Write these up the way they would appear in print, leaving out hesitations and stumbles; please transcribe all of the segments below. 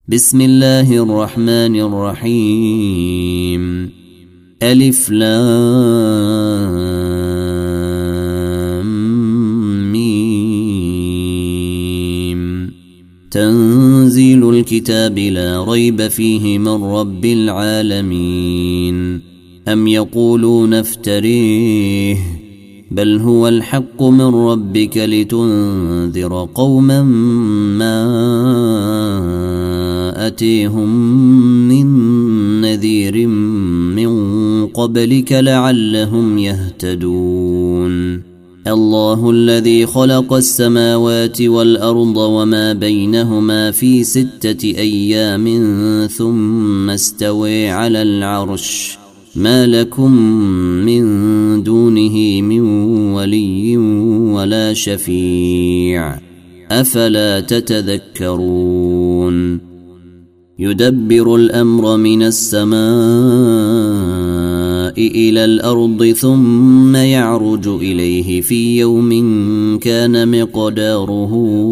بسم الله الرحمن الرحيم. ألف لام ميم. تنزيل الكتاب لا ريب فيه من رب العالمين. أم يقولون افتريه بل هو الحق من ربك لتنذر قوما ما أتيهم من نذير من قبلك لعلهم يهتدون. الله الذي خلق السماوات والأرض وما بينهما في 6 أيام ثم استوى على العرش ما لكم من دونه من ولي ولا شفيع أفلا تتذكرون. يدبر الأمر من السماء إلى الأرض ثم يعرج إليه في يوم كان مقداره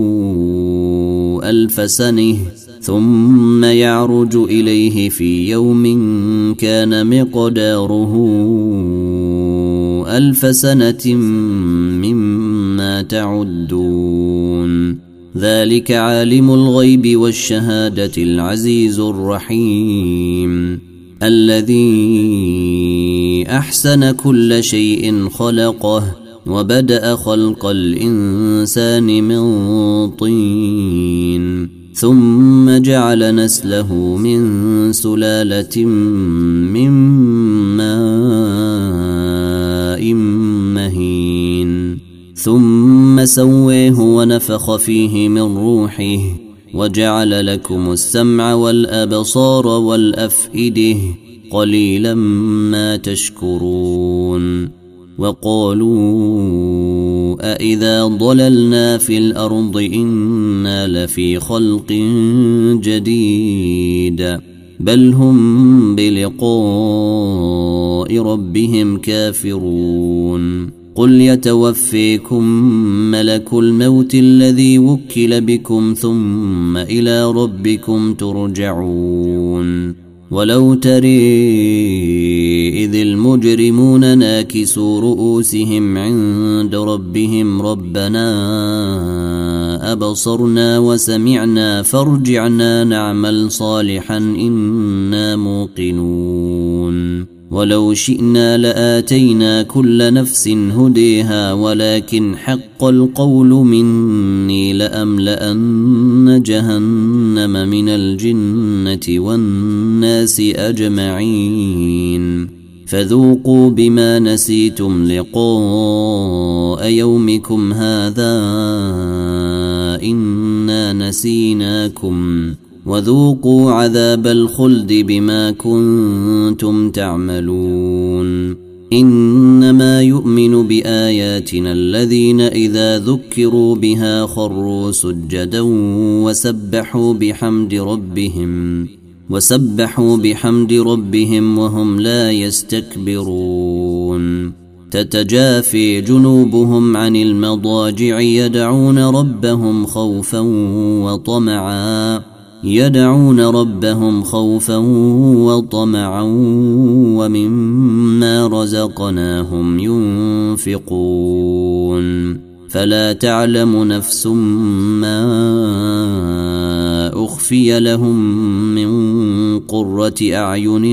1000 سنة ثم يعرج إليه في يوم كان مقداره 1000 سنة مما تعدون. ذلك عالم الغيب والشهادة العزيز الرحيم الذي أحسن كل شيء خلقه وبدأ خلق الإنسان من طين ثم جعل نسله من سلالة من ماء مهين ثم سويه ونفخ فيه من روحه وجعل لكم السمع والأبصار والأفئدة قليلا ما تشكرون. وقالوا أإذا ضللنا في الأرض إنا لفي خلق جديد بل هم بلقاء ربهم كافرون. قل يتوفيكم ملك الموت الذي وكل بكم ثم إلى ربكم ترجعون. ولو تري إذ المجرمون ناكسوا رؤوسهم عند ربهم ربنا أبصرنا وسمعنا فارجعنا نعمل صالحا إنا موقنون. ولو شئنا لآتينا كل نفس هديها ولكن حق القول مني لأملأن جهنم من الجنة والناس أجمعين. فذوقوا بما نسيتم لقاء يومكم هذا إنا نسيناكم وذوقوا عذاب الخلد بما كنتم تعملون. إنما يؤمن بآياتنا الذين إذا ذكروا بها خروا سجدا وسبحوا بحمد ربهم وهم لا يستكبرون. تتجافي جنوبهم عن المضاجع يدعون ربهم خوفا وطمعا ومما رزقناهم ينفقون. فلا تعلم نفس ما أخفي لهم من قرة أعين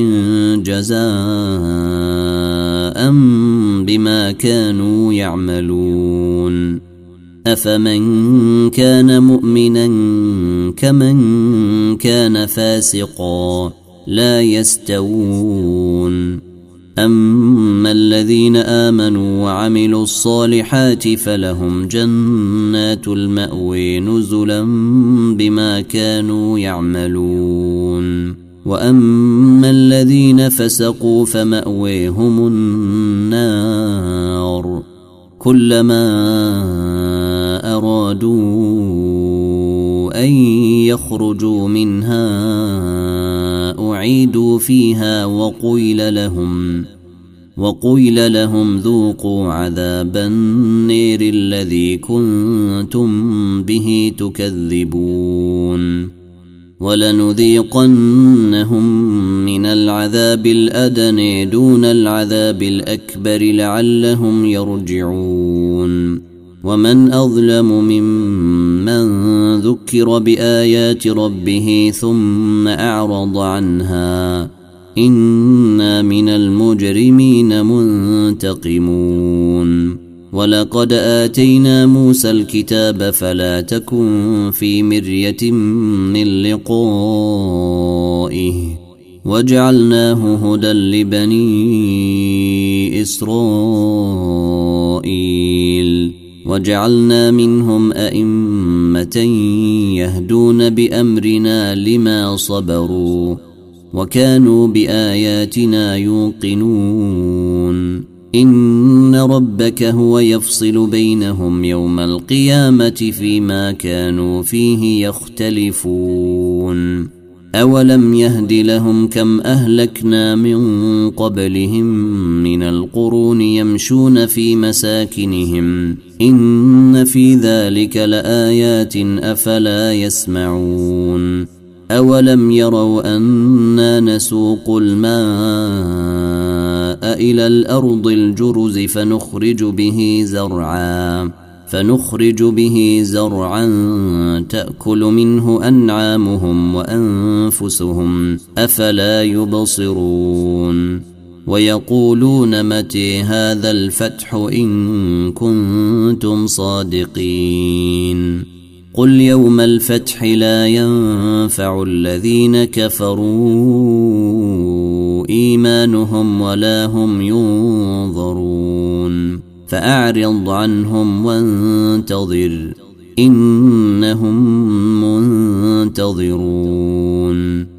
جزاء بما كانوا يعملون. أفمن كان مؤمنا كمن كان فاسقا لا يستوون. أما الذين آمنوا وعملوا الصالحات فلهم جنات المأوى نزلا بما كانوا يعملون. وأما الذين فسقوا فمأويهم النار كلما أرادوا أن يخرجوا منها أعيدوا فيها وقيل لهم ذوقوا عذاب النير الذي كنتم به تكذبون. ولنذيقنهم من العذاب الأدنى دون العذاب الأكبر لعلهم يرجعون ومن أظلم ممن ذكر بآيات ربه ثم أعرض عنها إنا من المجرمين منتقمون ولقد آتينا موسى الكتاب فلا تكن في مرية من لقائه وجعلناه هدى لبني إسرائيل وجعلنا منهم أئمة يهدون بأمرنا لما صبروا وكانوا بآياتنا يوقنون إن ربك هو يفصل بينهم يوم القيامة فيما كانوا فيه يختلفون أولم يهد لهم كم أهلكنا من قبلهم من القرون يمشون في مساكنهم إن في ذلك لآيات أفلا يسمعون أولم يروا أنا نسوق الماء إلى الأرض الجرز فنخرج به زرعا تأكل منه أنعامهم وأنفسهم أفلا يبصرون ويقولون متى هذا الفتح إن كنتم صادقين قل يوم الفتح لا ينفع الذين كفروا إيمانهم ولا هم ينظرون فأعرض عنهم وانتظر إنهم منتظرون